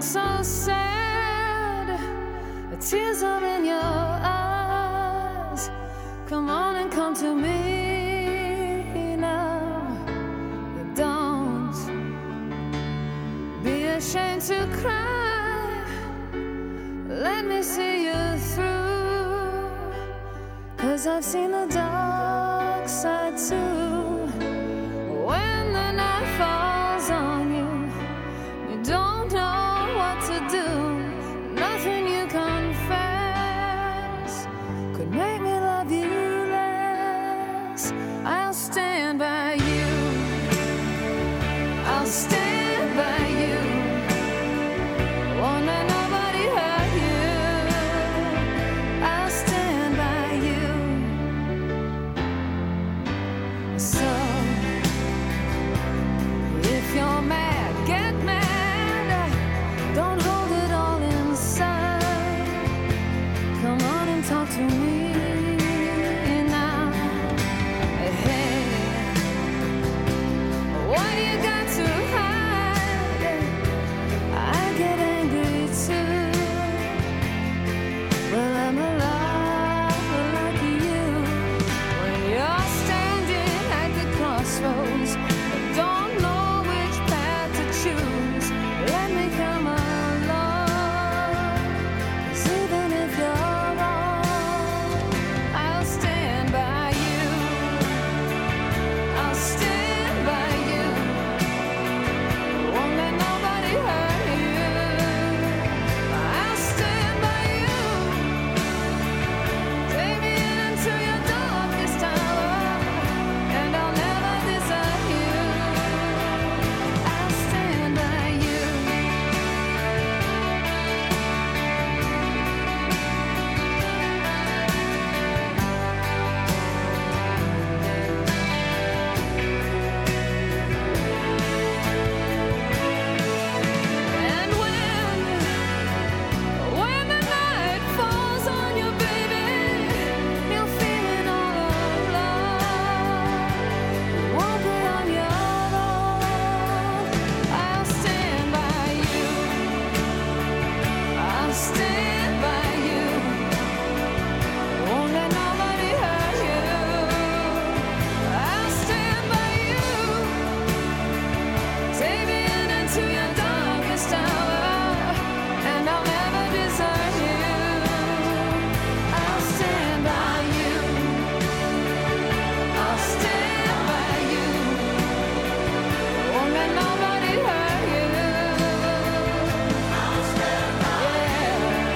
so sad. The tears are in your eyes. Come on and come to me now. Don't be ashamed to cry. Let me see you through. 'Cause I've seen the dark side too. When the night falls on you, you don't know what to do. Nothing you confess could make me love you less. I'll stand by you. I'll stand by you. Won't let nobody hurt you. I'll stand by you. So if you're mad, get mad. Don't hold it all inside. Come on and talk to me now. Hey, what you got to hide? I get angry too. Well, I'm alive like you. When you're standing at the crossroads, don't know which path to choose. Let me come along. 'Cause even if you're wrong, I'll stand by you. I'll stand by you. Won't let nobody hurt you. I'll stand by you. Take me into your darkest hour, and I'll never desert you. I'll stand by you. And when the night falls on you, baby, you're feeling all alone. You won't be on your own. I'll stand by you. I'll stand by you. Won't let nobody hurt you. I'll stand by you. Take me into your darkest hour, and I'll never desert you. I'll stand by you. I'll stand by you. Won't let nobody hurt you. I'll stand by you.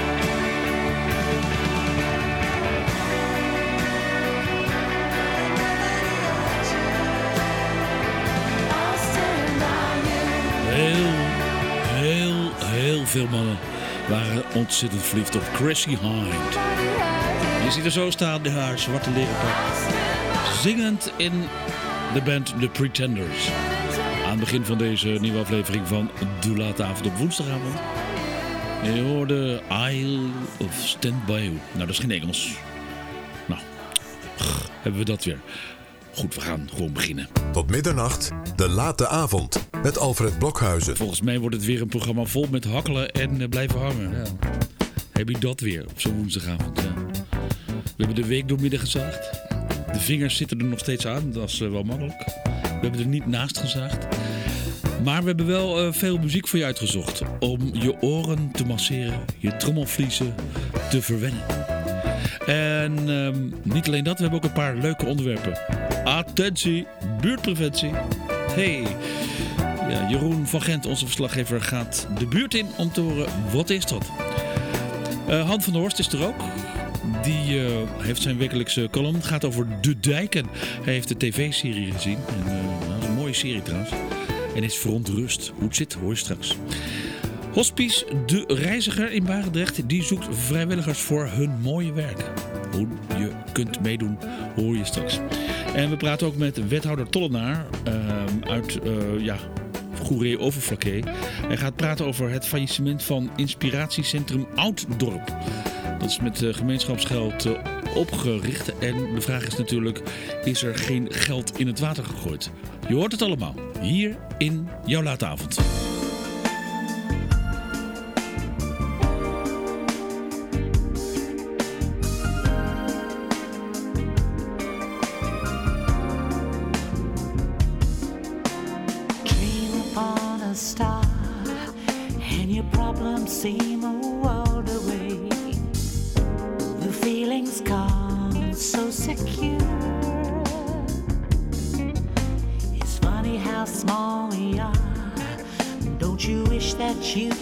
I'll stand by you. Heel veel mannen waren ontzettend verliefd op Chrissy Hind. Je ziet er zo staan in haar zwarte leren pak. Zingend in de band The Pretenders. Aan het begin van deze nieuwe aflevering van De Late Avond op woensdagavond. En je hoorde Isle of Stand By You. Nou, dat is geen Engels. Nou, hebben we dat weer. Goed, we gaan gewoon beginnen. Tot middernacht, De Late Avond, met Alfred Blokhuizen. Volgens mij wordt het weer een programma vol met hakkelen en blijven hangen. Ja. Heb je dat weer op zo'n woensdagavond? Ja. We hebben de week doormidden gezaagd. De vingers zitten er nog steeds aan, dat is wel makkelijk. We hebben er niet naast gezaagd. Maar we hebben wel veel muziek voor je uitgezocht. Om je oren te masseren, je trommelvliezen te verwennen. En niet alleen dat, we hebben ook een paar leuke onderwerpen. Attentie, buurtpreventie. Hey, ja, Jeroen van Gent, onze verslaggever, gaat de buurt in om te horen wat is dat. Han van der Horst is er ook. Die heeft zijn wekelijkse column. Het gaat over De Dijken. Hij heeft de tv-serie gezien. En, dat is een mooie serie trouwens. En is verontrust. Hoe het zit, hoor je straks. Hospice De Reiziger in Barendrecht. Die zoekt vrijwilligers voor hun mooie werk. Hoe je kunt meedoen, hoor je straks. En we praten ook met wethouder Tollenaar uit Goeree-Overflakkee. Hij gaat praten over het faillissement van inspiratiecentrum Ouddorp. Dat is met gemeenschapsgeld opgericht. En de vraag is natuurlijk, is er geen geld in het water gegooid? Je hoort het allemaal hier in jouw Late Avond.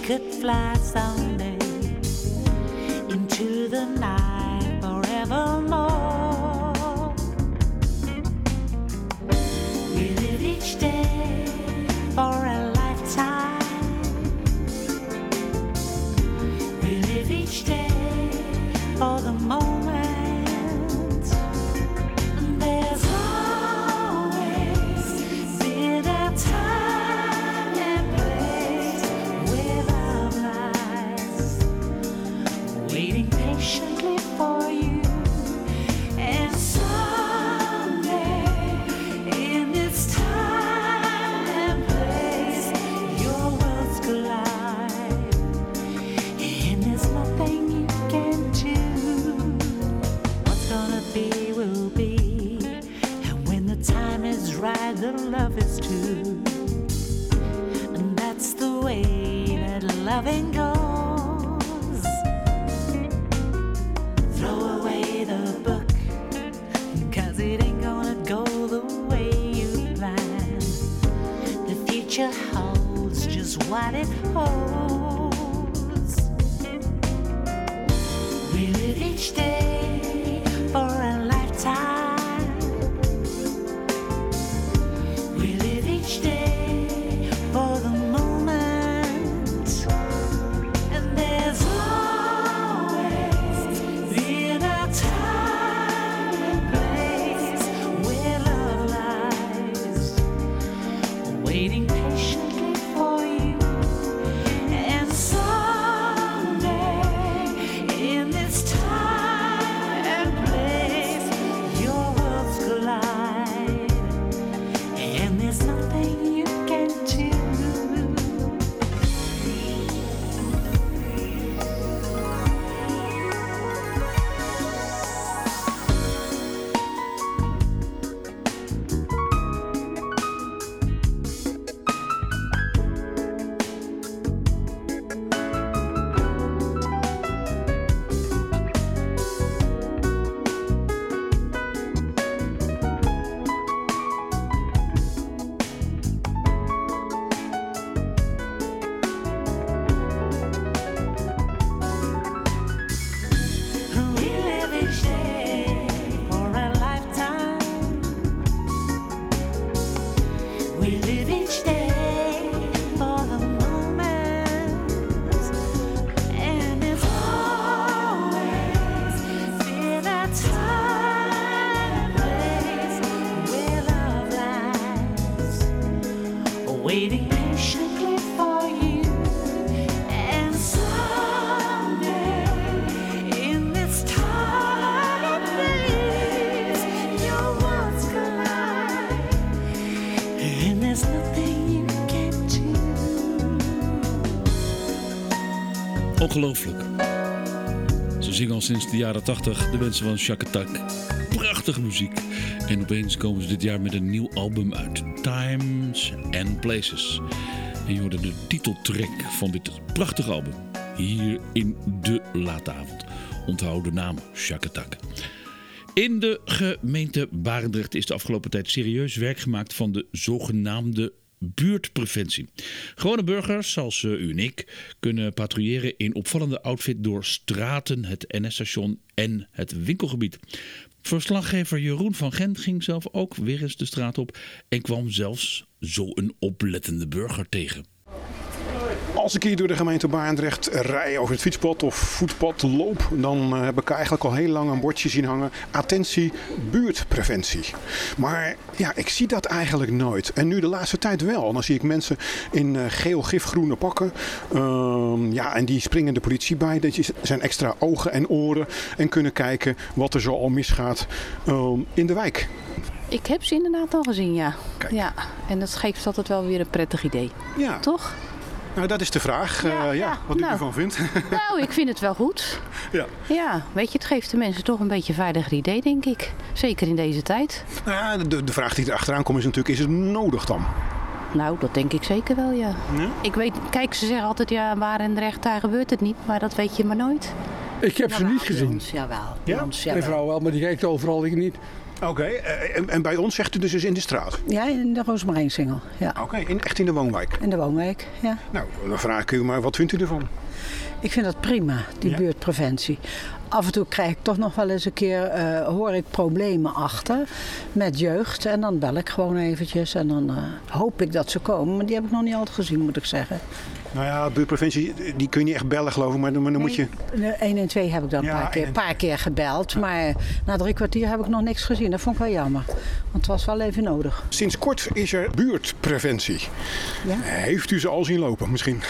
could fly someday into the night forevermore. We live each day for a lifetime. We live each day for the moment. There's always been a time and place where love lies, waiting patiently for you. And someday, in this time and place, your worlds collide, and there's nothing you can do. What's gonna be will be, and when the time is right, the love is true. And that's the way that loving goes. Throw away the book, 'cause it ain't gonna go the way you planned. The future holds just what it holds. We live each day for a lifetime. We live each day for the moment. And there's always been a time and place where love lies, waiting patiently for you. And someday, in this time and place, your worlds collide, and there's nothing you can do. We live each day for a lifetime. We live each day for the moment. And it's always been a time and place where love lies, waiting patiently for you. And someday, in this time and place, your worlds collide, and there's nothing you can do. Ongelooflijk. Ze zingen al sinds de jaren 80, de mensen van Shack Attack. Prachtige muziek. En opeens komen ze dit jaar met een nieuw album uit. Times and Places. En je hoorde de titeltrack van dit prachtige album. Hier in de late avond. Onthoud de naam Shack Attack. In de gemeente Barendrecht is de afgelopen tijd serieus werk gemaakt van de zogenaamde buurtpreventie. Gewone burgers, zoals u en ik, kunnen patrouilleren in opvallende outfit door straten, het NS-station en het winkelgebied. Verslaggever Jeroen van Gent ging zelf ook weer eens de straat op en kwam zelfs zo een oplettende burger tegen. Als ik hier door de gemeente Barendrecht rij over het fietspad of voetpad loop, dan heb ik eigenlijk al heel lang een bordje zien hangen. Attentie, buurtpreventie. Maar ja, ik zie dat eigenlijk nooit. En nu de laatste tijd wel. Dan zie ik mensen in geel gifgroene pakken. En die springen de politie bij. Dat zijn extra ogen en oren en kunnen kijken wat er zo al misgaat in de wijk. Ik heb ze inderdaad al gezien, ja. Kijk. Ja. En dat geeft altijd wel weer een prettig idee. Ja. Toch? Nou, dat is de vraag. Wat u ervan vindt. Nou, ik vind het wel goed. Ja. Ja, weet je, het geeft de mensen toch een beetje een veiliger idee, denk ik. Zeker in deze tijd. Nou ja, de vraag die er achteraan komt is natuurlijk, is het nodig dan? Nou, dat denk ik zeker wel, ja. Ja? Ik weet, kijk, ze zeggen altijd, ja, Barendrecht, daar gebeurt het niet. Maar dat weet je maar nooit. Ik heb ze niet gezien. Jawel. Ja? Ons, Mijn vrouw wel, maar die kijkt overal, ik niet. Oké, en bij ons zegt u dus in de straat? Ja, in de Roosmarijnsingel. Ja. Oké, echt in de woonwijk? In de woonwijk, ja. Nou, dan vraag ik u maar, wat vindt u ervan? Ik vind dat prima, die Ja? buurtpreventie. Af en toe krijg ik toch nog wel eens een keer, hoor ik problemen achter met jeugd. En dan bel ik gewoon eventjes en dan hoop ik dat ze komen. Maar die heb ik nog niet altijd gezien, moet ik zeggen. Nou ja, buurtpreventie, die kun je niet echt bellen geloof ik, maar dan moet je... De 112 heb ik dan Ja, een paar keer gebeld. Maar na 3 kwartier heb ik nog niks gezien. Dat vond ik wel jammer. Want het was wel even nodig. Sinds kort is er buurtpreventie. Ja? Heeft u ze al zien lopen misschien?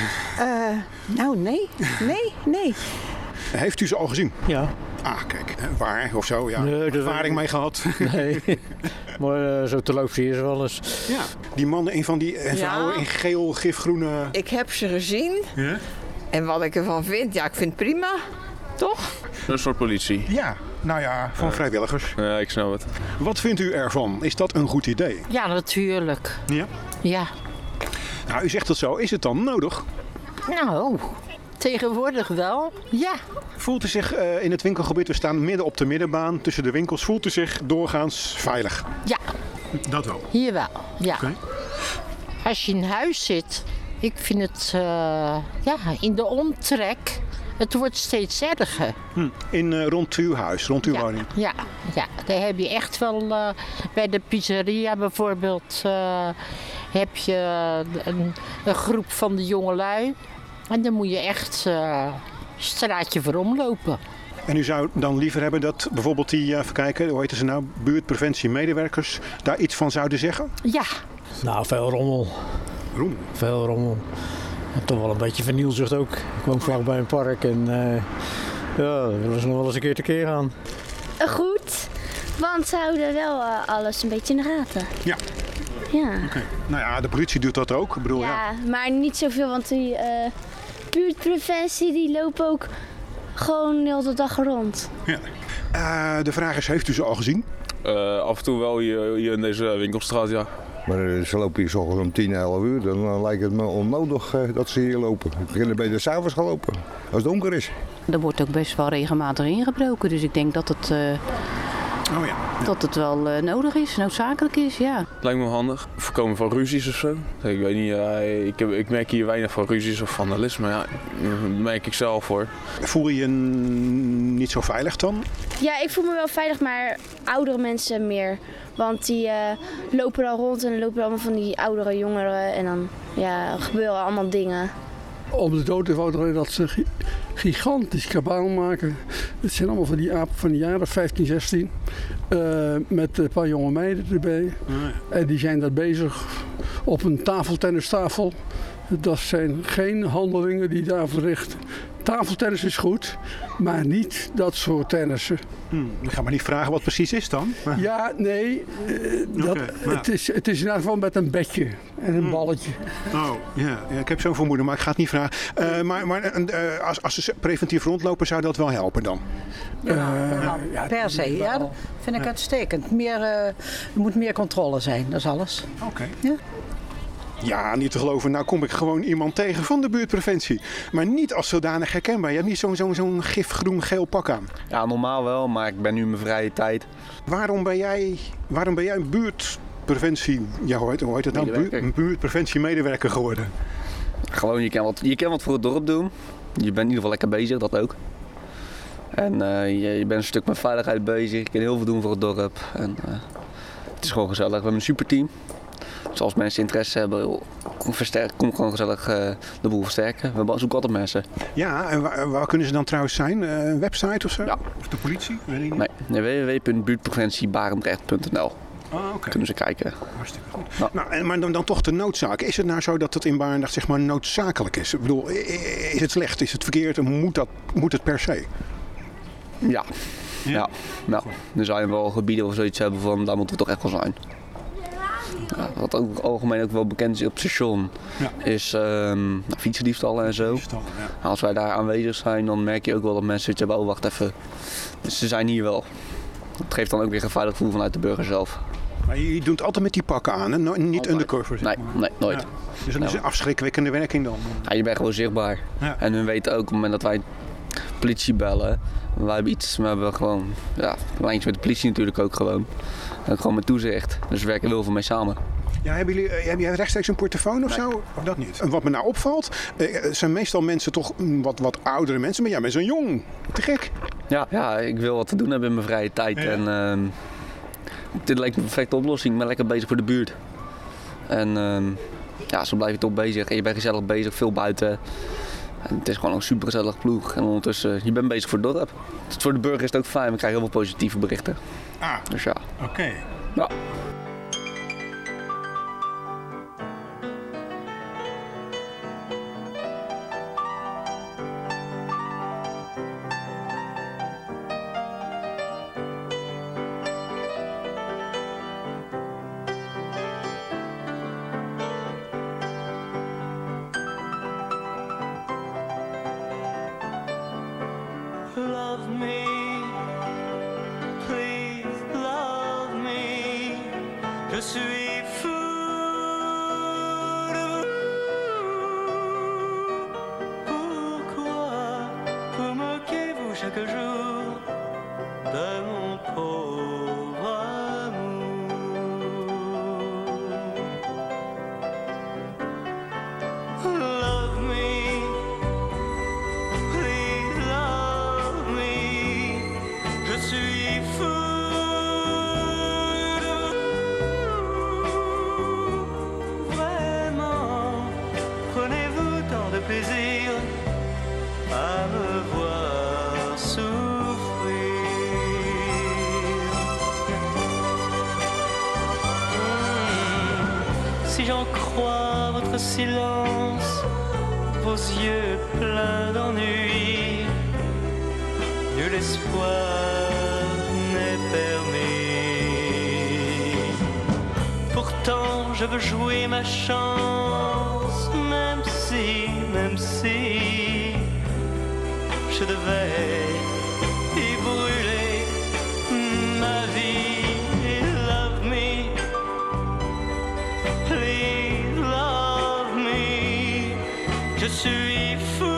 Nou, nee. Heeft u ze al gezien? Ja, Ah, kijk, waar of zo, ja. Nee, dat- Ervaring mee gehad. nee. Maar zo te loop zie je ze wel eens. Ja. Die mannen en van die vrouwen in geel, gifgroene... Ik heb ze gezien Ja? en wat ik ervan vind, ja, ik vind het prima. Toch? Een soort politie. Ja, nou ja, van vrijwilligers. Ja, ik snap het. Wat vindt u ervan? Is dat een goed idee? Ja, natuurlijk. Ja. Ja. Nou, u zegt het zo. Is het dan nodig? Nou, tegenwoordig wel. Ja. Voelt u zich in het winkelgebied, we staan midden op de middenbaan tussen de winkels, voelt u zich doorgaans veilig? Ja, Dat wel. hier wel. Ja. Oké. Als je in huis zit, ik vind het in de omtrek, het wordt steeds erger. Rond uw huis, rond uw woning? Ja, daar heb je echt wel, bij de pizzeria bijvoorbeeld, heb je een groep van de jongelui. En dan moet je echt straatje voor omlopen. En u zou dan liever hebben dat bijvoorbeeld die, even kijken, hoe heten ze nou, buurtpreventiemedewerkers daar iets van zouden zeggen? Ja, Nou, veel rommel. Roem. Veel rommel. En toch wel een beetje vernielzucht ook. Ik woon vlakbij een park en ja, daar willen ze nog wel eens een keer tekeer gaan. Goed, want ze houden wel alles een beetje in de gaten. Ja. Ja. Oké. Nou ja, de politie doet dat ook. Ik bedoel, ja. Ja, maar niet zoveel, want die buurtpreventie die lopen ook gewoon heel de dag rond. De vraag is, heeft u ze al gezien? Af en toe wel hier in deze winkelstraat, ja. Maar ze lopen hier 's ochtends om 10, 11 uur. Dan lijkt het me onnodig dat ze hier lopen. We kunnen beter 's avonds gaan lopen, als het donker is. er wordt ook best wel regelmatig ingebroken. Dus ik denk dat het, Oh ja. dat het wel nodig is, noodzakelijk is, ja. Lijkt me handig. Voorkomen van ruzies of zo. Ik weet niet, ik merk hier weinig van ruzies of vandalisme. Ja, dat merk ik zelf hoor. Voel je je niet zo veilig dan? Ja, ik voel me wel veilig, maar oudere mensen meer. Want die lopen dan rond en dan lopen allemaal van die oudere jongeren. En dan gebeuren allemaal dingen. Op de dood eenvoudig dat ze gigantisch kabaal maken. Het zijn allemaal van die apen van de jaren 15, 16. Met een paar jonge meiden erbij. En die zijn daar bezig op een tafeltennistafel. Dat zijn geen handelingen die daar verrichten. Tafeltennis is goed, maar niet dat soort tennissen. Ik ga maar niet vragen wat precies is dan. Ja, nee. Het is in ieder geval met een bedje en een balletje. Oh, ja, ik heb zo'n vermoeden, maar ik ga het niet vragen. Maar als ze preventief rondlopen, zou dat wel helpen dan? Per se, ja, dat vind ik uitstekend. Er moet meer controle zijn, dat is alles. Oké. Ja. Ja, niet te geloven. Nou kom ik gewoon iemand tegen van de buurtpreventie. Maar niet als zodanig herkenbaar. Je hebt niet zo'n gifgroen-geel pak aan. Ja, normaal wel, maar ik ben nu in mijn vrije tijd. Waarom ben jij een buurtpreventie... Ja, hoe heet het nou? Buurtpreventiemedewerker geworden? Gewoon, je kan wat voor het dorp doen. Je bent in ieder geval lekker bezig, dat ook. En je bent een stuk met veiligheid bezig. Je kan heel veel doen voor het dorp. En, het is gewoon gezellig. We hebben een superteam. Dus als mensen interesse hebben, kom gewoon gezellig de boel versterken. We zoeken altijd mensen. Ja, en waar kunnen ze dan trouwens zijn? Een website of zo? Ja. Of de politie? Weet ik niet. Nee, www.buurtpreventiebarendrecht.nl. Oké. Kunnen ze kijken. Hartstikke goed. Ja. Nou, maar dan toch de noodzaak. Is het nou zo dat het in Barendrecht zeg maar noodzakelijk is? Ik bedoel, is het slecht? Is het verkeerd? En moet het per se? Ja. Nou, er zijn wel gebieden waar we zoiets hebben van, daar moeten we toch echt wel zijn. Ja, wat ook algemeen ook wel bekend is op het station, is fietsendiefstallen en zo. Als wij daar aanwezig zijn, dan merk je ook wel dat mensen zoiets hebben, oh wacht even, dus ze zijn hier wel. Dat geeft dan ook weer een veilig gevoel vanuit de burger zelf. Maar je doet altijd met die pakken aan, hè? Niet undercover? Zeg maar. Nee, nooit. Ja. Dus dat is een afschrikwekkende werking dan? Ja, je bent gewoon zichtbaar. Ja. En hun weten ook op het moment dat wij politie bellen. Wij hebben gewoon, ja, lijntjes met de politie natuurlijk ook gewoon. En ook gewoon met toezicht. Dus we werken heel veel mee samen. Ja, heb jij rechtstreeks een portofoon of zo? Of dat niet? En wat me nou opvalt, zijn meestal mensen toch wat oudere mensen. Maar jij bent zo jong. Te gek. Ja, ik wil wat te doen hebben in mijn vrije tijd. Ja. En dit lijkt me een perfecte oplossing. Ik ben lekker bezig voor de buurt. En ja, zo blijf je toch bezig. En je bent gezellig bezig, veel buiten. En het is gewoon een super gezellig ploeg. En ondertussen, je bent bezig voor het dorp. Voor de burger is het ook fijn. We krijgen heel veel positieve berichten. Dus ja. Oké. Ja. Love me, please love me. Je suis fou de vous. Pourquoi vous moquez-vous chaque jour de mon pauvre amour? Love me. Je suis fou de vous. Vraiment, prenez-vous tant de plaisir à me voir souffrir. Si j'en crois votre silence, vos yeux pleins d'ennui, nul espoir n'est permis. Pourtant je veux jouer ma chance, même si je devais y brûler ma vie. Love me, please love me. Je suis fou.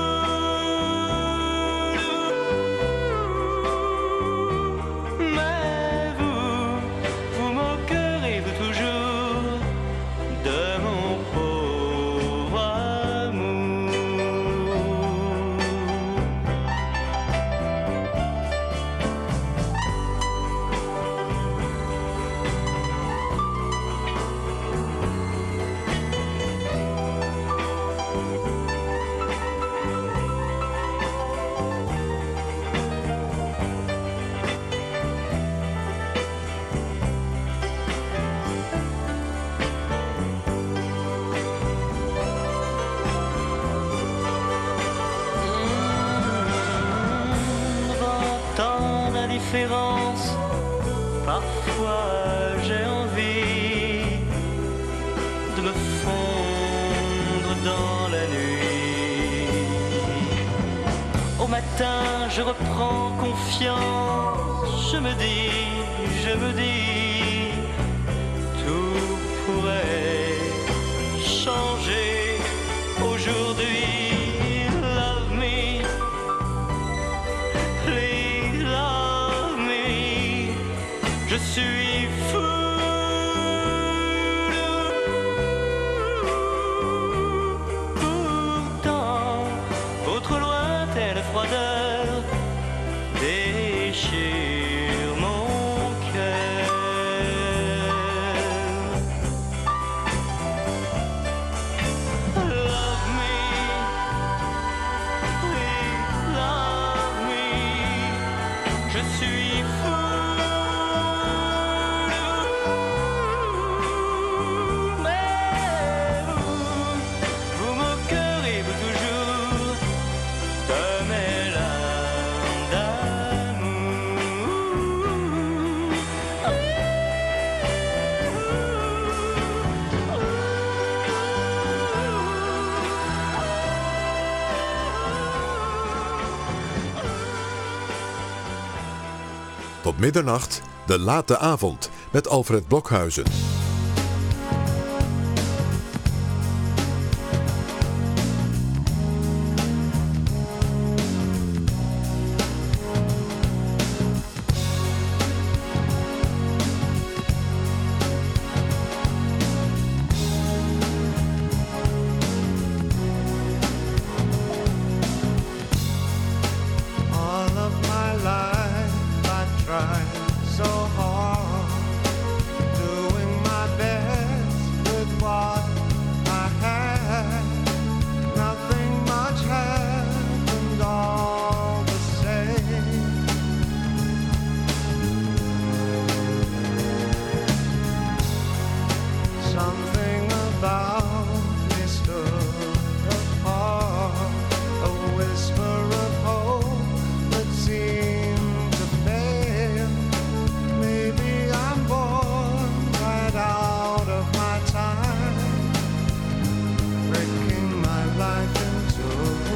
Parfois j'ai envie de me fondre dans la nuit. Au matin je reprends confiance. Je me dis, tout pourrait changer aujourd'hui. Love me, please love me. Je suis fou de vous. Pourtant, votre lointaine froideur déchire mon cœur. Love me, please love me. Je suis fou. Tot middernacht, de late avond met Alfred Blokhuizen. tried so hard, doing my best with what I had. Nothing much happened all the same. Something about me stood apart, a whisper of hope that seemed to fail. Maybe I'm born right out of my time, breaking my life in two.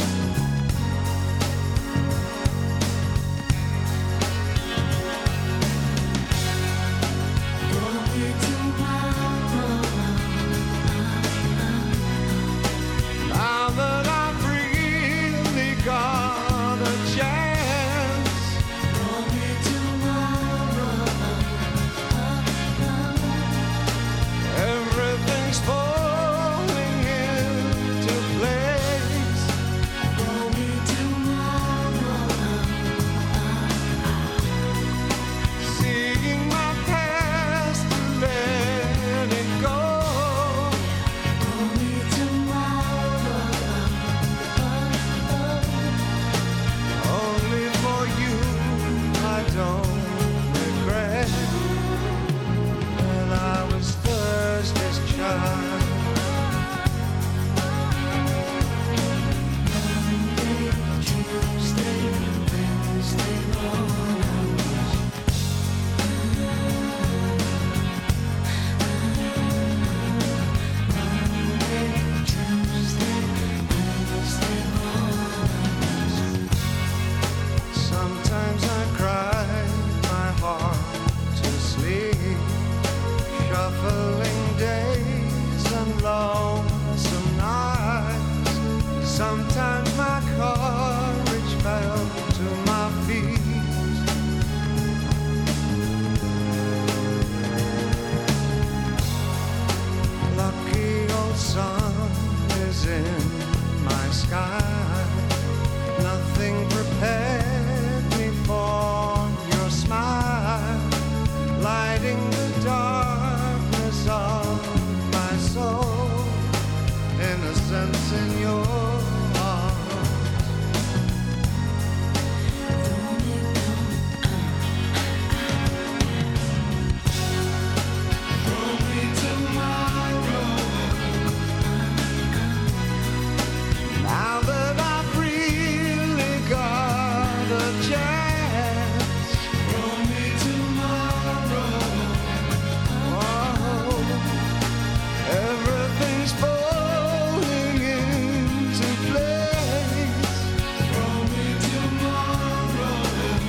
Now that I've really got a chance, everything's falling into place. Seeing my past and let it go. Only for you, I don't regret that I was Thursday's child. Monday, Tuesday, Wednesday, sometimes I cry my heart to sleep, shuffling days and lonesome nights. Sometimes my courage fell to my feet. Lucky old sun is in my sky. Nothing prepared me for your smile, lighting the darkness of my soul, innocence in your arms. Throw me tomorrow. Now that I've really got a chance, throw me tomorrow. Oh, everything's falling into place. Throw me tomorrow.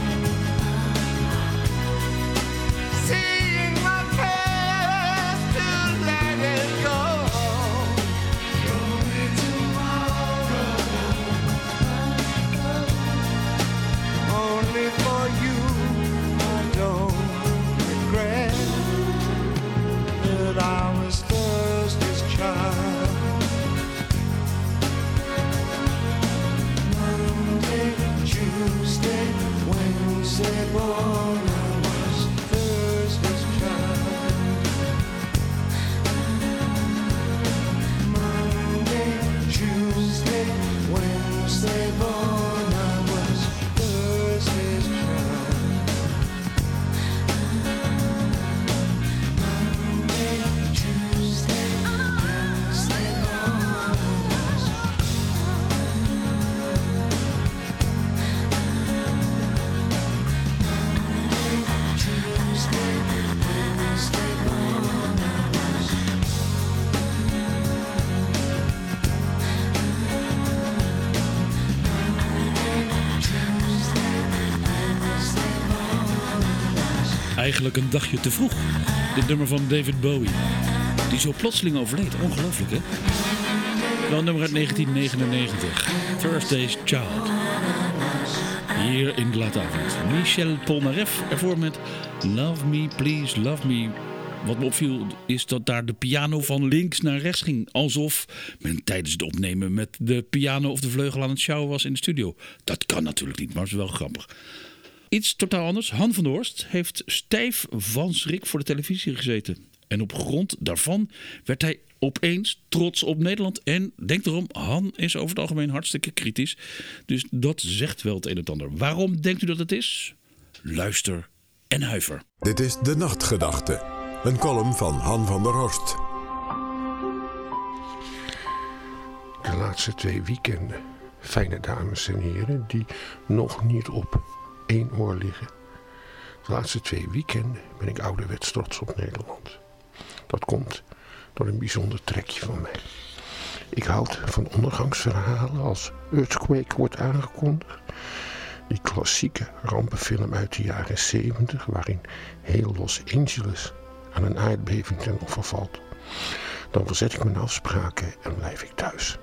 Seeing my past to let it go. Throw me tomorrow. Only for you, I don't regret that I was Thursday's child. Monday, Tuesday, Wednesday, born I was Thursday's child. Monday, Tuesday, Wednesday, born I was Thursday's child. Monday, Tuesday, Wednesday, born I was. Tuesday, Wednesday, born I was. Eigenlijk een dagje te vroeg. Dit nummer van David Bowie. Die zo plotseling overleed. Ongelooflijk, hè? Wel een nummer uit 1999. Thursday's Child. Hier in de late avond. Michel Polnareff ervoor met Love Me, Please Love Me. Wat me opviel is dat daar de piano van links naar rechts ging. Alsof men tijdens het opnemen met de piano of de vleugel aan het sjouwen was in de studio. Dat kan natuurlijk niet, maar het is wel grappig. Iets totaal anders. Han van der Horst heeft stijf van schrik voor de televisie gezeten. En op grond daarvan werd hij opeens trots op Nederland. En denk erom, Han is over het algemeen hartstikke kritisch. Dus dat zegt wel het een en het ander. Waarom denkt u dat het is? Luister en huiver. Dit is De Nachtgedachte. Een column van Han van der Horst. De laatste 2 weekenden. Fijne dames en heren die nog niet op 1 oor liggen. De laatste 2 weekenden ben ik ouderwets trots op Nederland. Dat komt door een bijzonder trekje van mij. Ik houd van ondergangsverhalen als Earthquake wordt aangekondigd. Die klassieke rampenfilm uit de jaren 70 waarin heel Los Angeles aan een aardbeving ten offer valt. Dan verzet ik mijn afspraken en blijf ik thuis.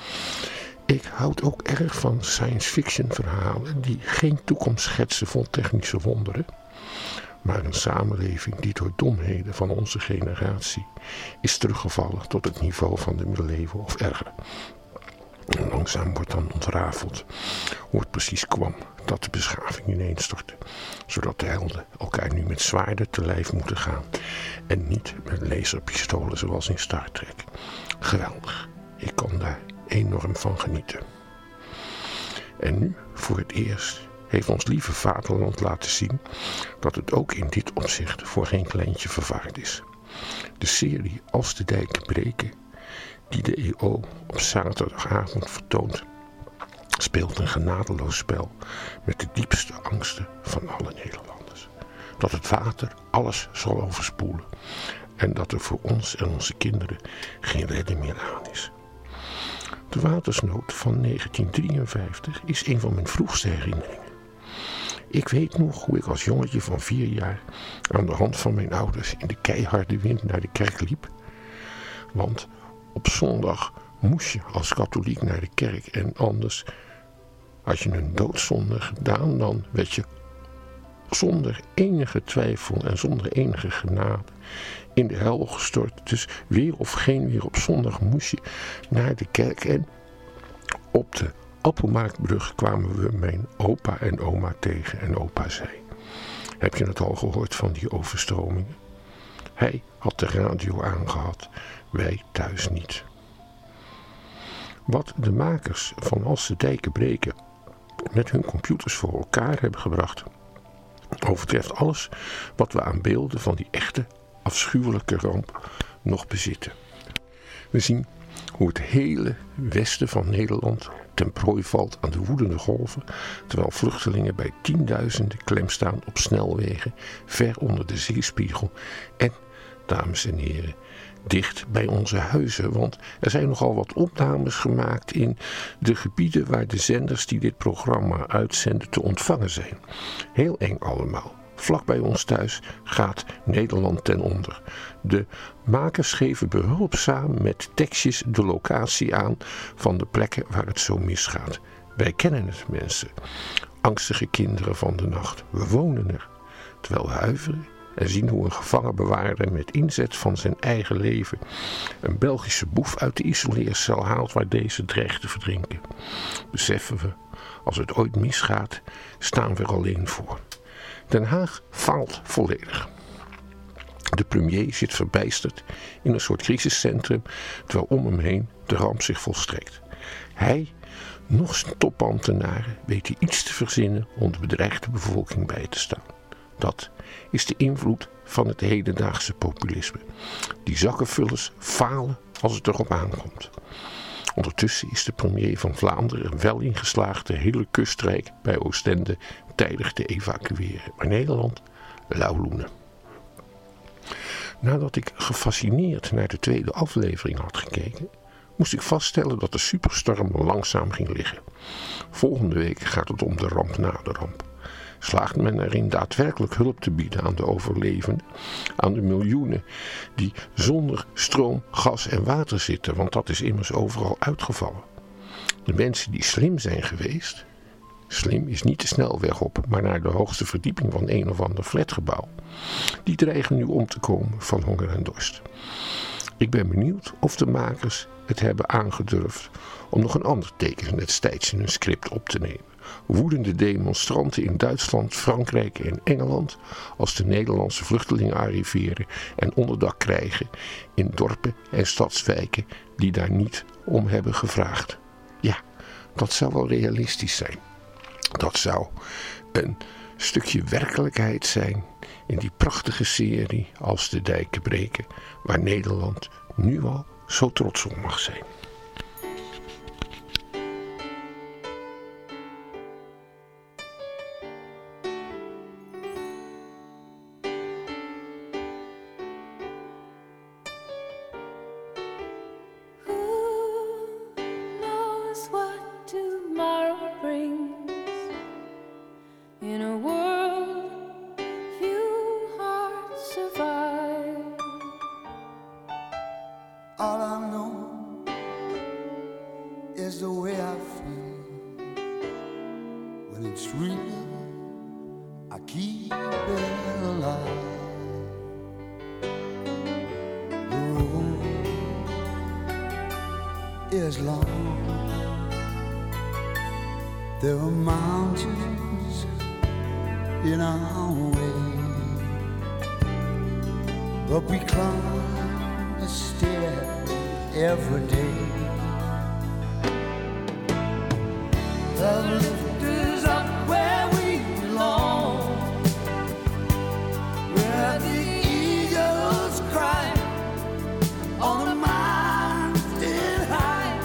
Ik houd ook erg van science fiction verhalen die geen toekomst schetsen vol technische wonderen, maar een samenleving die door domheden van onze generatie is teruggevallen tot het niveau van de middeleeuwen of erger. En langzaam wordt dan ontrafeld hoe het precies kwam dat de beschaving ineenstortte, zodat de helden elkaar nu met zwaarden te lijf moeten gaan en niet met laserpistolen zoals in Star Trek. Geweldig, ik kan daar enorm van genieten. En nu, voor het eerst, heeft ons lieve vaderland laten zien dat het ook in dit opzicht voor geen kleintje vervaard is. De serie Als de dijken breken, die de EO op zaterdagavond vertoont, speelt een genadeloos spel met de diepste angsten van alle Nederlanders. Dat het water alles zal overspoelen en dat er voor ons en onze kinderen geen redden meer aan is. De watersnood van 1953 is een van mijn vroegste herinneringen. Ik weet nog hoe ik als jongetje van 4 jaar aan de hand van mijn ouders in de keiharde wind naar de kerk liep. Want op zondag moest je als katholiek naar de kerk en anders had je een doodzonde gedaan, dan werd je zonder enige twijfel en zonder enige genade in de hel gestort. Dus weer of geen weer op zondag moest je naar de kerk. En op de Appelmarktbrug kwamen we mijn opa en oma tegen en opa zei: heb je het al gehoord van die overstromingen? Hij had de radio aangehad, wij thuis niet. Wat de makers van Als de dijken breken met hun computers voor elkaar hebben gebracht, overtreft alles wat we aan beelden van die echte afschuwelijke ramp nog bezitten. We zien hoe het hele westen van Nederland ten prooi valt aan de woedende golven, terwijl vluchtelingen bij tienduizenden klem staan op snelwegen ver onder de zeespiegel en, dames en heren, dicht bij onze huizen, want er zijn nogal wat opnames gemaakt in de gebieden waar de zenders die dit programma uitzenden te ontvangen zijn. Heel eng allemaal. Vlak bij ons thuis gaat Nederland ten onder. De makers geven behulpzaam met tekstjes de locatie aan van de plekken waar het zo misgaat. Wij kennen het, mensen. Angstige kinderen van de nacht. We wonen er. Terwijl we huiveren en zien hoe een gevangenbewaarder met inzet van zijn eigen leven een Belgische boef uit de isoleercel haalt waar deze dreigt te verdrinken. Beseffen we, als het ooit misgaat, staan we er alleen voor. Den Haag faalt volledig. De premier zit verbijsterd in een soort crisiscentrum, terwijl om hem heen de ramp zich volstrekt. Hij, nog zijn topambtenaren, weet hij iets te verzinnen om de bedreigde bevolking bij te staan. Dat is de invloed van het hedendaagse populisme. Die zakkenvullers falen als het erop aankomt. Ondertussen is de premier van Vlaanderen wel ingeslaagd de hele kustrijk bij Oostende tijdig te evacueren. Maar Nederland, lauwloenen. Nadat ik gefascineerd naar de tweede aflevering had gekeken, moest ik vaststellen dat de superstorm langzaam ging liggen. Volgende week gaat het om de ramp na de ramp. Slaagt men erin daadwerkelijk hulp te bieden aan de overlevenden, aan de miljoenen die zonder stroom, gas en water zitten, want dat is immers overal uitgevallen. De mensen die slim zijn geweest, slim is niet de snelweg op, maar naar de hoogste verdieping van een of ander flatgebouw, die dreigen nu om te komen van honger en dorst. Ik ben benieuwd of de makers het hebben aangedurfd om nog een ander teken destijds in hun script op te nemen. woedende demonstranten in Duitsland, Frankrijk en Engeland als de Nederlandse vluchtelingen arriveren en onderdak krijgen in dorpen en stadswijken die daar niet om hebben gevraagd. Ja, dat zou wel realistisch zijn. Dat zou een stukje werkelijkheid zijn in die prachtige serie Als de dijken breken, waar Nederland nu al zo trots op mag zijn. Knows what tomorrow brings in a world few hearts survive. All I know is the way I feel. When it's real, I keep it alive. The road is long. There are mountains in our way, but we climb a stair every day. The lift is up where we belong, where the eagles cry on the mountain high.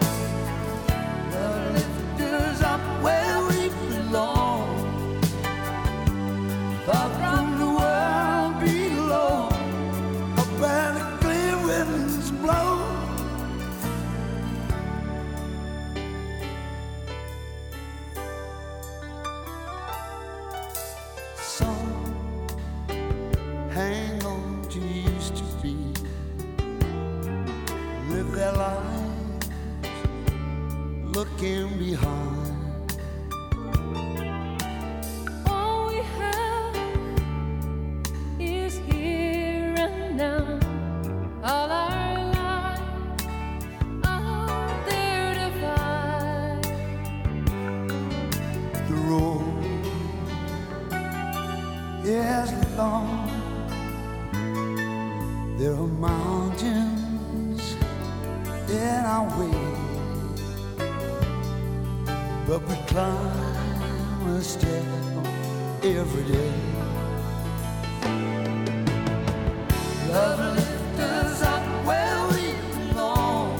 The lift is up where we belong, far from the world below, up where the clear winds blow. Some hang on to used to be, live their lives looking behind. All we have is here and now. All our lives are there to find. The road is long. There are mountains in our way, but we climb a step every day. Love lift us up where we belong,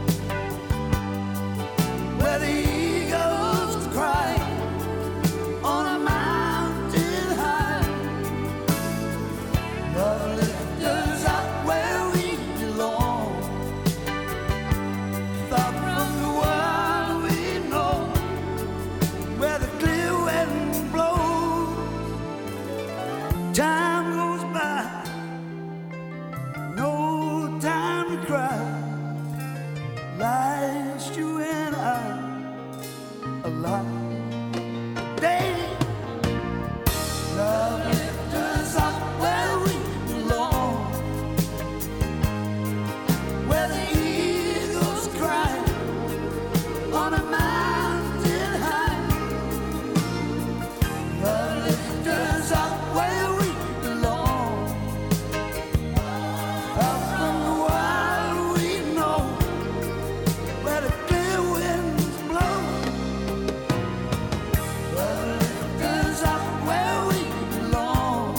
where the eagles cry on a mountain high. Love lift us up where we belong, far from the world we know, where the clear wind blows. Time goes by, no time to cry. Last you and I alive. Day, love lift us up where we belong, where the eagles cry on a mountain high. Love lift us up where we belong, far from the world we know, where the clear winds blow. Love lift us up where we belong,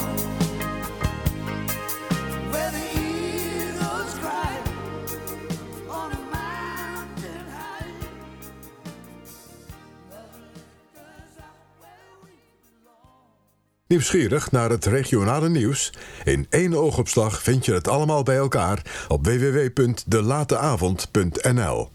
where the eagles cry on a mountain high. Nieuwsgierig naar het regionale nieuws? In één oogopslag vind je het allemaal bij elkaar op www.delateavond.nl.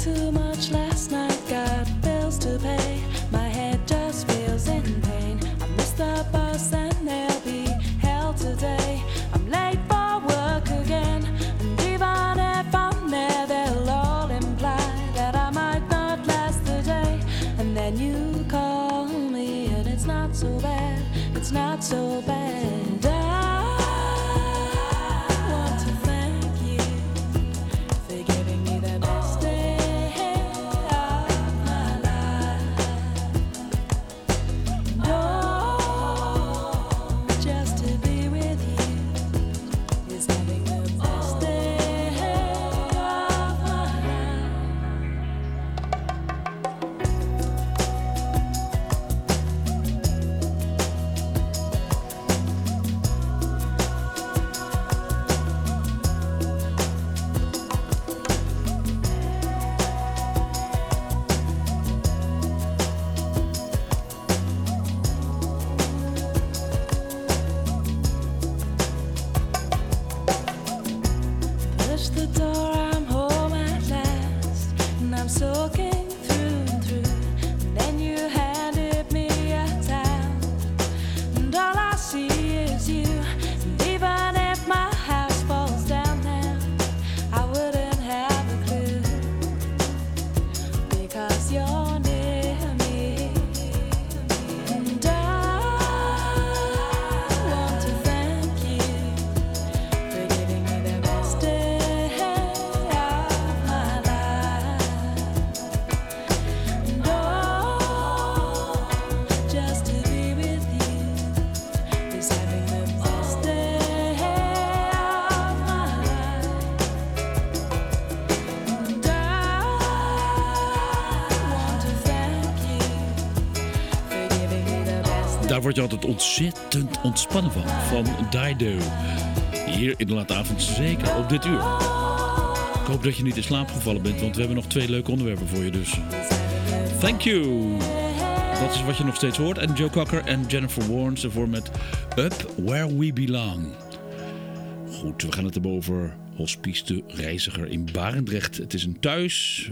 too much last night, got bills to pay. My head just feels in pain. I missed the bus and there'll be hell today. I'm late for work again, and even if I'm there, they'll all imply that I might not last the day. And then you call me, and it's not so bad, it's not so bad. Daar word je altijd ontzettend ontspannen van Dido. Hier in de late avond, zeker op dit uur. Ik hoop dat je niet in slaap gevallen bent, want we hebben nog 2 leuke onderwerpen voor je dus. Thank you! Dat is wat je nog steeds hoort. En Joe Cocker en Jennifer Warnes ervoor met Up Where We Belong. Goed, we gaan het hebben over Hospice de Reiziger in Barendrecht. Het is een thuis,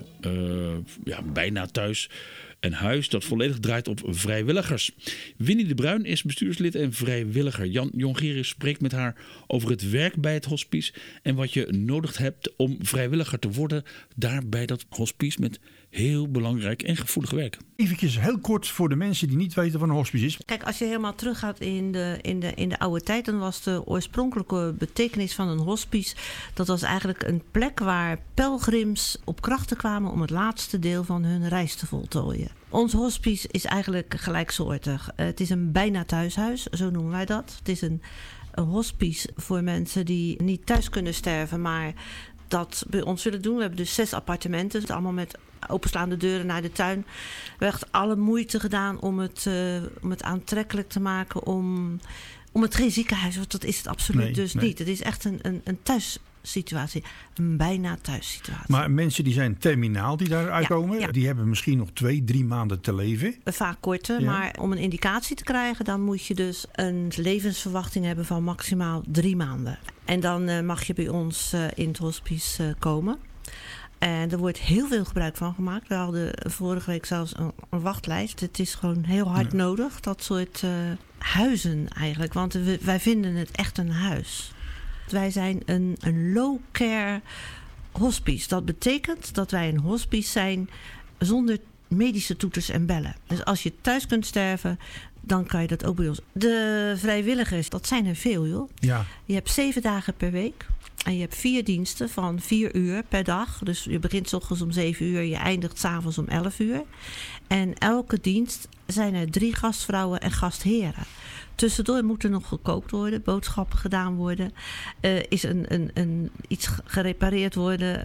bijna thuis. Een huis dat volledig draait op vrijwilligers. Winnie de Bruin is bestuurslid en vrijwilliger. Jan Jongerius spreekt met haar over het werk bij het hospice en wat je nodig hebt om vrijwilliger te worden daar bij dat hospice met heel belangrijk en gevoelig werk. Eventjes heel kort voor de mensen die niet weten wat een hospice is. Kijk, als je helemaal teruggaat in de oude tijd, dan was de oorspronkelijke betekenis van een hospice, dat was eigenlijk een plek waar pelgrims op krachten kwamen om het laatste deel van hun reis te voltooien. Ons hospice is eigenlijk gelijksoortig. Het is een bijna thuishuis, zo noemen wij dat. Het is een hospice voor mensen die niet thuis kunnen sterven, maar dat bij ons willen doen. We hebben dus 6 appartementen, allemaal met openslaande deuren naar de tuin. We hebben echt alle moeite gedaan om het aantrekkelijk te maken, om het geen ziekenhuis, want dat is het absoluut niet. Het is echt een thuissituatie, een bijna thuissituatie. Maar mensen die zijn terminaal die daar uitkomen, die hebben misschien nog 2-3 maanden te leven. Vaak korter, maar om een indicatie te krijgen, dan moet je dus een levensverwachting hebben van maximaal 3 maanden. En dan mag je bij ons in het hospice komen. En er wordt heel veel gebruik van gemaakt. We hadden vorige week zelfs een wachtlijst. Het is gewoon heel hard nodig, dat soort huizen eigenlijk. Want wij vinden het echt een huis. Wij zijn een low-care hospice. Dat betekent dat wij een hospice zijn zonder medische toeters en bellen. Dus als je thuis kunt sterven, dan kan je dat ook bij ons. De vrijwilligers, dat zijn er veel, joh. Ja. Je hebt 7 dagen per week. En je hebt 4 diensten van 4 uur per dag. Dus je begint 's ochtends om 7 uur, je eindigt 's avonds om 11 uur. En elke dienst zijn er 3 gastvrouwen en gastheren. Tussendoor moet er nog gekookt worden, boodschappen gedaan worden. Is iets gerepareerd worden.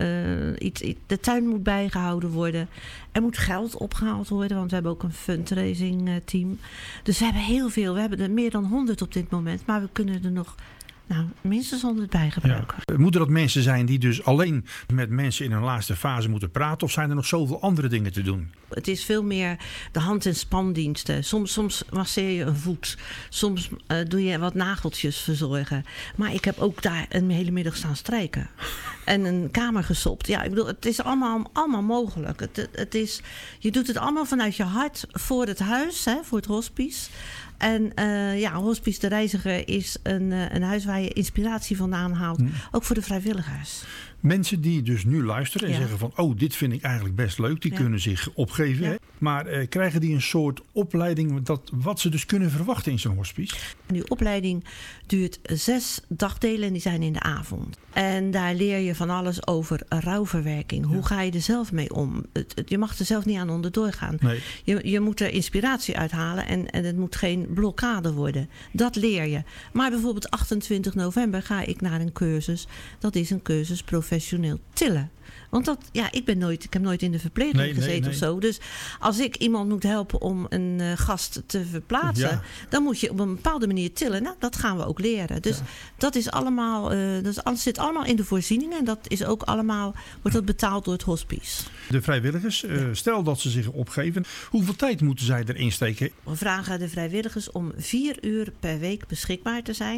De tuin moet bijgehouden worden. Er moet geld opgehaald worden, want we hebben ook een fundraising team. Dus we hebben heel veel. We hebben er meer dan 100 op dit moment. Maar we kunnen er nog Nou, minstens 100 bijgebruikers. Ja. Moeten dat mensen zijn die dus alleen met mensen in hun laatste fase moeten praten? Of zijn er nog zoveel andere dingen te doen? Het is veel meer de hand- en spandiensten. Soms masseer je een voet. Soms doe je wat nageltjes verzorgen. Maar ik heb ook daar een hele middag staan strijken. En een kamer gesopt. Ja, ik bedoel, het is allemaal mogelijk. Je doet het allemaal vanuit je hart voor het huis, hè, voor het hospice. En Hospice de Reiziger is een huis waar je inspiratie vandaan haalt. Ook voor de vrijwilligers. Mensen die dus nu luisteren en zeggen van... oh, dit vind ik eigenlijk best leuk. Die kunnen zich opgeven. Hè? Maar krijgen die een soort opleiding... wat ze dus kunnen verwachten in zo'n hospice? Die opleiding duurt 6 dagdelen en die zijn in de avond. En daar leer je van alles over rouwverwerking. Hoe ga je er zelf mee om? Je mag er zelf niet aan onderdoor gaan. Nee. Je moet er inspiratie uithalen en het moet geen blokkade worden. Dat leer je. Maar bijvoorbeeld 28 november ga ik naar een cursus. Dat is een cursus professioneel tillen. Want ik heb nooit in de verpleging gezeten of zo. Dus als ik iemand moet helpen om een gast te verplaatsen... dan moet je op een bepaalde manier tillen. Nou, dat gaan we ook leren. Dus dat is allemaal, dat zit allemaal in de voorzieningen. En dat is ook allemaal, wordt dat betaald door het hospice. De vrijwilligers, stel dat ze zich opgeven. Hoeveel tijd moeten zij erin steken? We vragen de vrijwilligers om 4 uur per week beschikbaar te zijn.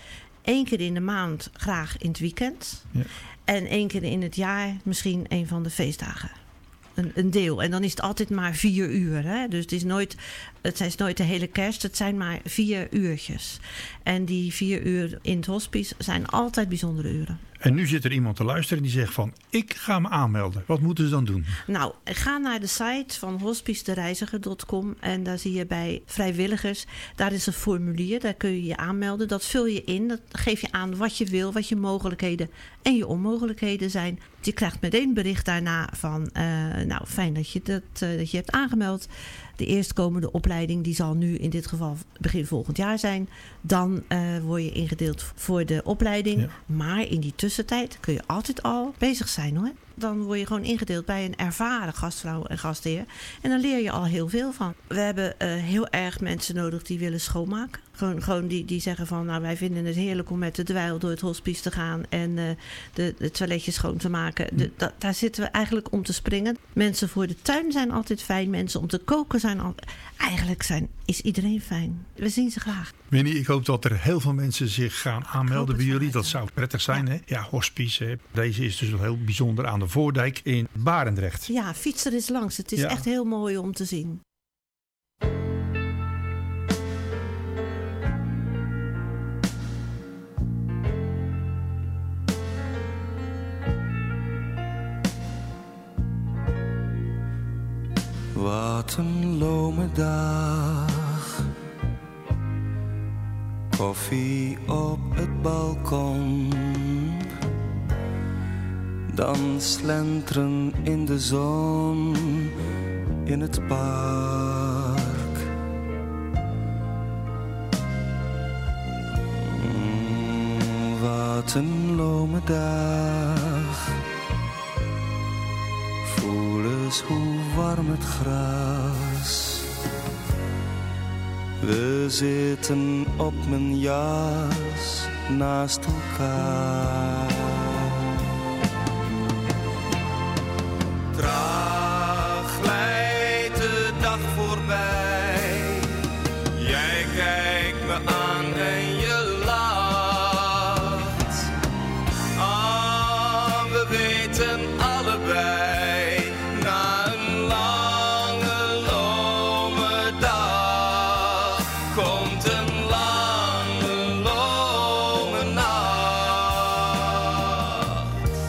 1 keer in de maand, graag in het weekend. Ja. En 1 keer in het jaar misschien een van de feestdagen. Een deel. En dan is het altijd maar 4 uur. Hè? Dus het is nooit de hele kerst. Het zijn maar 4 uurtjes. En die 4 uur in het hospice zijn altijd bijzondere uren. En nu zit er iemand te luisteren die zegt van... ik ga me aanmelden. Wat moeten ze dan doen? Nou, ga naar de site van hospicedereiziger.com. En daar zie je bij vrijwilligers... daar is een formulier, daar kun je je aanmelden. Dat vul je in, dat geef je aan wat je wil... wat je mogelijkheden en je onmogelijkheden zijn. Je krijgt meteen bericht daarna van... fijn dat je hebt aangemeld... De eerstkomende opleiding die zal nu in dit geval begin volgend jaar zijn. Dan word je ingedeeld voor de opleiding. Ja. Maar in die tussentijd kun je altijd al bezig zijn hoor. Dan word je gewoon ingedeeld bij een ervaren gastvrouw en gastheer. En dan leer je al heel veel van. We hebben heel erg mensen nodig die willen schoonmaken. Gewoon die zeggen van, nou wij vinden het heerlijk om met de dweil door het hospice te gaan en de toiletjes schoon te maken. Daar zitten we eigenlijk om te springen. Mensen voor de tuin zijn altijd fijn. Mensen om te koken zijn is iedereen fijn. We zien ze graag. Winnie, ik hoop dat er heel veel mensen zich gaan aanmelden bij jullie. Dat zou prettig zijn, hè? Ja, hospice. Hè? Deze is dus wel heel bijzonder aan de Voordijk in Barendrecht. Ja, fiets er eens langs. Het is echt heel mooi om te zien. Wat een lome dag. Koffie op het balkon. Dan slenteren in de zon in het park. Wat een lome dag. Voel eens hoe warm het gras. We zitten op mijn jas naast elkaar. Traag glijdt de dag voorbij. Jij kijkt me aan en je lacht. Ah, we weten allebei. Na een lange, lome dag komt een lange, lome nacht.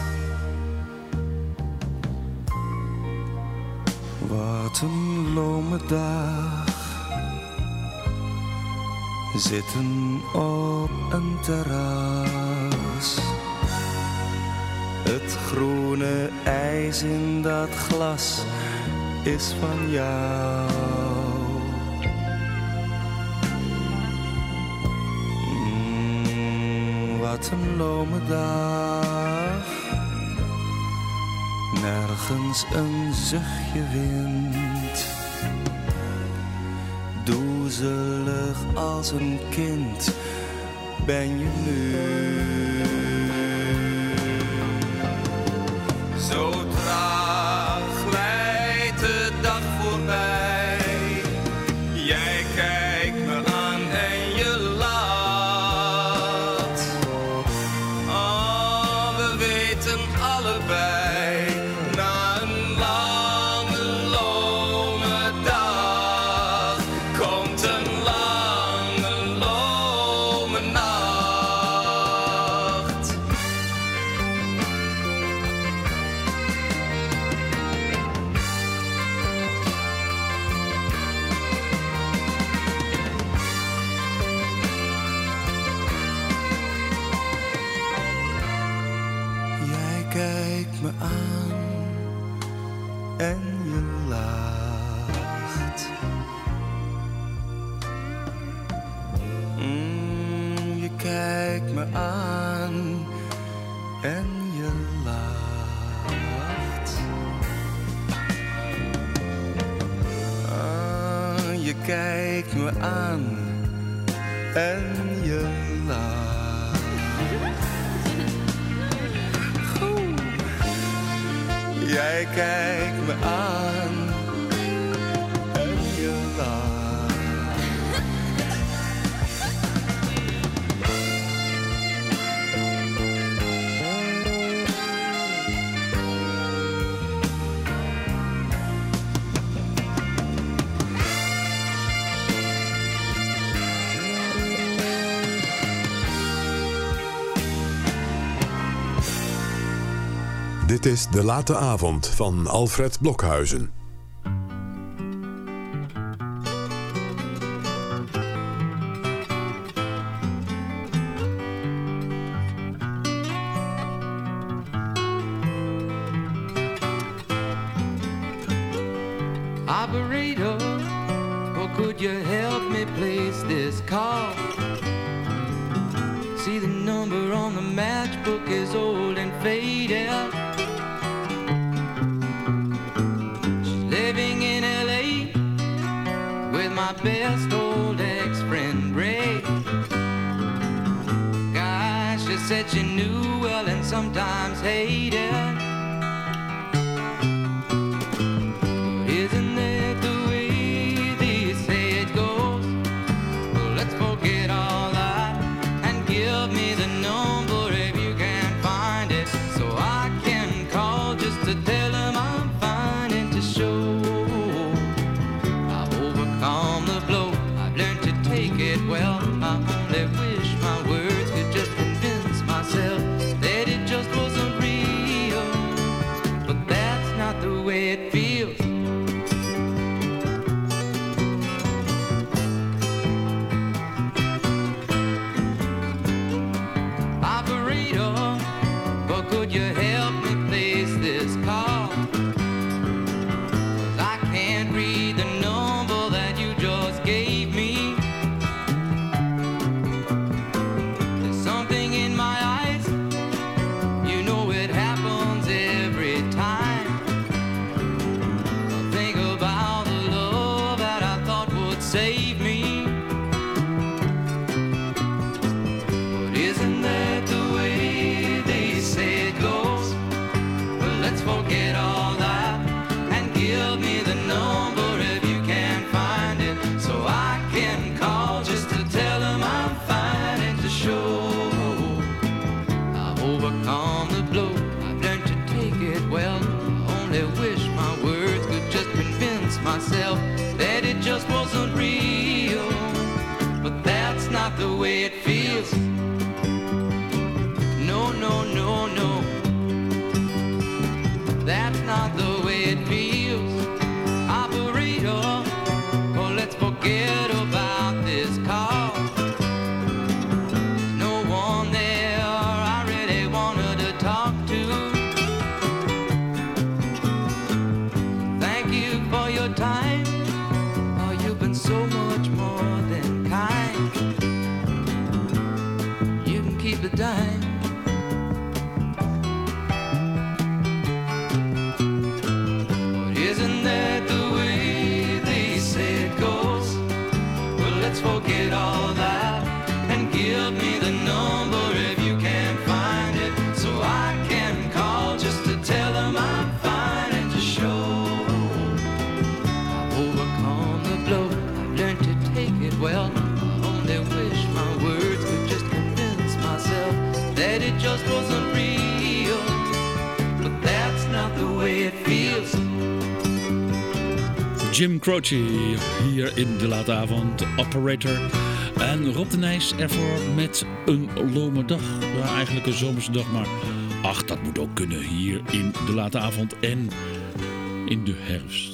Wat een lome dag. Zitten op een terras. Het groene ijs in dat glas is van jou. Wat een lome dag. Nergens een zuchtje wind. Doezelig als een kind ben je nu. Zo traag glijdt de dag voorbij. Jij kijkt me aan en je lacht. Oh, we weten allebei, na een lange, lome dag komt een lange, lome nacht. Jij kijkt me aan en je lacht. Je kijkt me aan en je lacht. Je kijkt me aan en je lacht. Jij kijkt me aan en je lacht. Dit is De Late Avond van Alfred Blokhuizen. Operator, or could you help me place this call? See, the number on the matchbook is old and faded. She's living in LA with my best old ex-friend Ray. Gosh, she said she knew well and sometimes hated. Isn't that the way they say it goes? Well, let's forget all that and give me the number if you can find it, so I can call just to tell them I'm fine and to show I've overcome the blow. I've learned to take it well. I only wish my words could just convince myself that it just wasn't real, but that's not the way it feels. Operator, but could you help me place this call? 'Cause I can't read the number that you just gave me. There's something in my eyes, you know it happens every time. I think about the love that I thought would save me. But isn't that the way they say it goes? Well, let's forget all that and give me the number if you can find it, so I can call just to tell them I'm fine and to show I've overcome the blow. I've learned to take it well. I only wish my words could just convince myself that it just wasn't real, but that's not the way it feels. No, no, no, no, that's not the way it feels. Operator, well, let's forget about this call. There's no one there I really wanted to talk to. Thank you for your time. Oh, you've been so much more than kind. You can keep the dime. But isn't that the way they say it goes? Well, let's forget all that and give me the Jim Croce hier in de late avond, Operator. En Rob de Nijs ervoor met een lome dag. Ja, eigenlijk een zomerse dag, maar ach, dat moet ook kunnen hier in de late avond en in de herfst.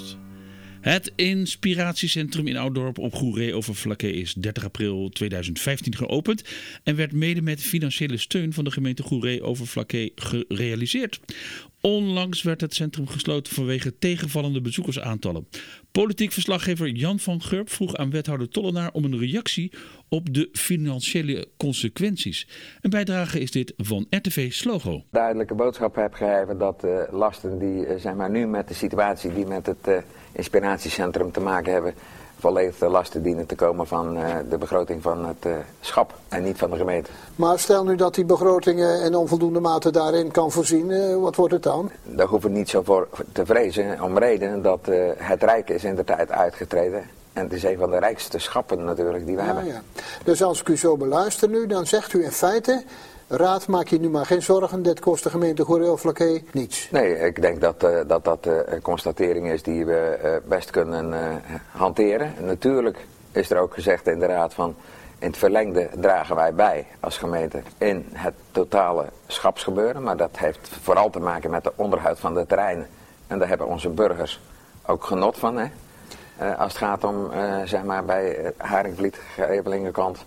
Het Inspiratiecentrum in Ouddorp op Goeree-Overflakkee is 30 april 2015 geopend en werd mede met financiële steun van de gemeente Goeree-Overflakkee gerealiseerd. Onlangs werd het centrum gesloten vanwege tegenvallende bezoekersaantallen. Politiek verslaggever Jan van Gurp vroeg aan wethouder Tollenaar om een reactie op de financiële consequenties. Een bijdrage is dit van RTV Slogo. Duidelijke boodschap heb gegeven dat de lasten die zeg maar, nu met de situatie die met het inspiratiecentrum te maken hebben, volledig de lasten dienen te komen van de begroting van het schap en niet van de gemeente. Maar stel nu dat die begroting in onvoldoende mate daarin kan voorzien, wat wordt het dan? Daar hoeven we niet zo voor te vrezen, om reden dat het Rijk is in de tijd uitgetreden. En het is een van de rijkste schappen natuurlijk die we hebben. Ja. Dus als ik u zo beluister nu, dan zegt u in feite, Raad, maak je nu maar geen zorgen, dit kost de gemeente Goeree-Overflakkee niets. Nee, ik denk dat een constatering is die we best kunnen hanteren. Natuurlijk is er ook gezegd in de Raad van, in het verlengde dragen wij bij als gemeente in het totale schapsgebeuren. Maar dat heeft vooral te maken met de onderhoud van de terreinen. En daar hebben onze burgers ook genot van, hè. Als het gaat om, zeg maar, bij Haringvliet, Grevelingenkant,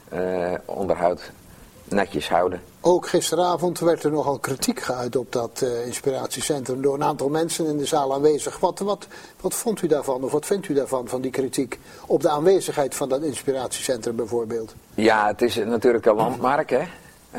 onderhoud netjes houden. Ook gisteravond werd er nogal kritiek geuit op dat inspiratiecentrum door een aantal mensen in de zaal aanwezig. Wat vond u daarvan, of wat vindt u daarvan, van die kritiek op de aanwezigheid van dat inspiratiecentrum bijvoorbeeld? Ja, het is natuurlijk een landmark, hè.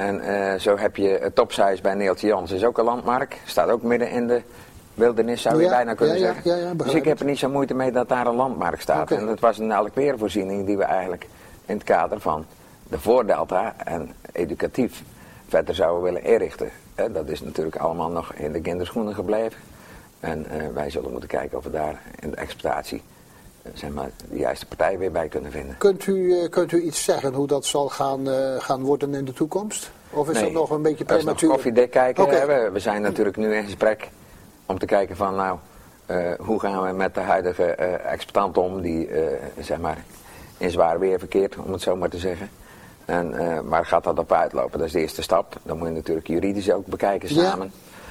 En zo heb je het Topsize bij Neeltje Jans, is ook een landmark. Staat ook midden in de wildernis, zou je bijna kunnen zeggen. Ja, dus ik heb er niet zo moeite mee dat daar een landmark staat. Okay. En dat was een allokeervoorziening die we eigenlijk in het kader van de Voordelta en educatief verder zouden willen inrichten. Dat is natuurlijk allemaal nog in de kinderschoenen gebleven. En wij zullen moeten kijken of we daar in de exploitatie zeg maar, de juiste partij weer bij kunnen vinden. Kunt u iets zeggen hoe dat zal gaan worden in de toekomst? Of is dat nog een beetje prematuur? Dat is nog koffiedik kijken. Okay. We zijn natuurlijk nu in gesprek om te kijken van nou, hoe gaan we met de huidige exploitant om die zeg maar in zwaar weer verkeert, om het zo maar te zeggen. En, maar gaat dat op uitlopen? Dat is de eerste stap. Dan moet je natuurlijk juridisch ook bekijken samen.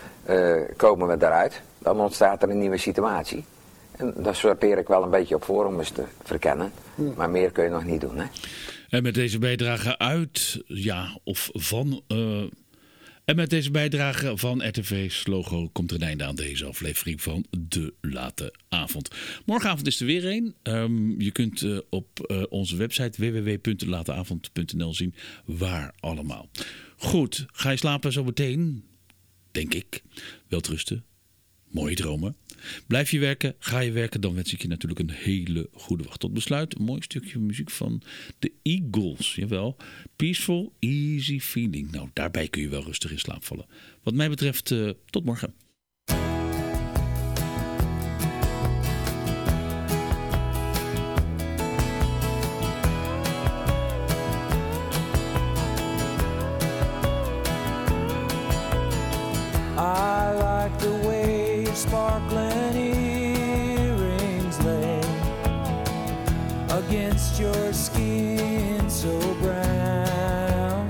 Komen we daaruit, dan ontstaat er een nieuwe situatie. En daar sorteer ik wel een beetje op voor om eens te verkennen. Maar meer kun je nog niet doen, hè? En met deze bijdrage uit, ja, of van... En met deze bijdrage van RTV's logo komt er een einde aan deze aflevering van De Late Avond. Morgenavond is er weer een. Je kunt op onze website www.lateavond.nl zien waar allemaal. Goed, ga je slapen zo meteen? Denk ik. Welterusten. Mooie dromen. Blijf je werken, ga je werken, dan wens ik je natuurlijk een hele goede wacht. Tot besluit, een mooi stukje muziek van de Eagles. Jawel, Peaceful, Easy Feeling. Nou, daarbij kun je wel rustig in slaap vallen. Wat mij betreft, tot morgen. I like the way your sparkling earrings lay against your skin so brown,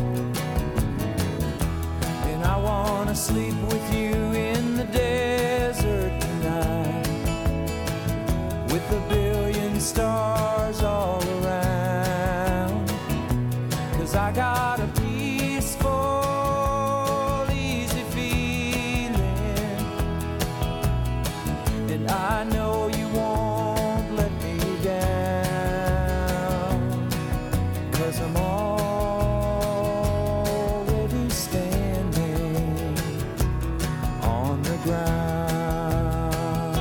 and I wanna sleep with you in the desert tonight, with a billion stars all around, 'cause I got a peaceful I know you won't let me down, 'cause I'm already standing on the ground.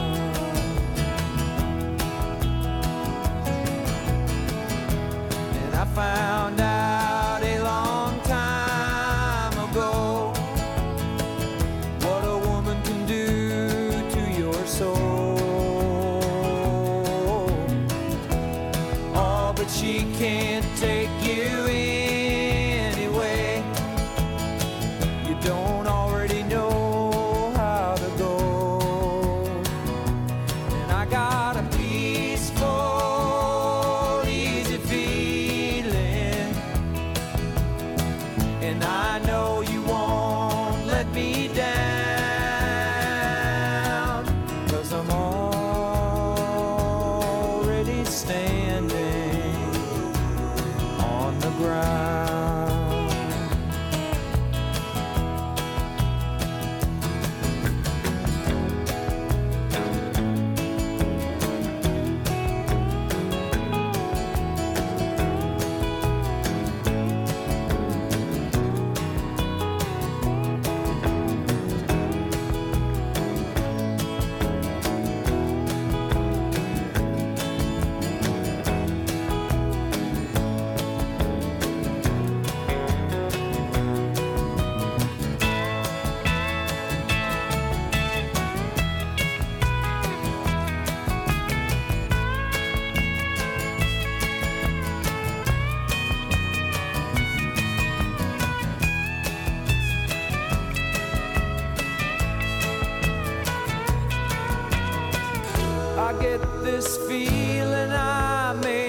And I found out a long time ago what a woman can do to your soul. I get this feeling I may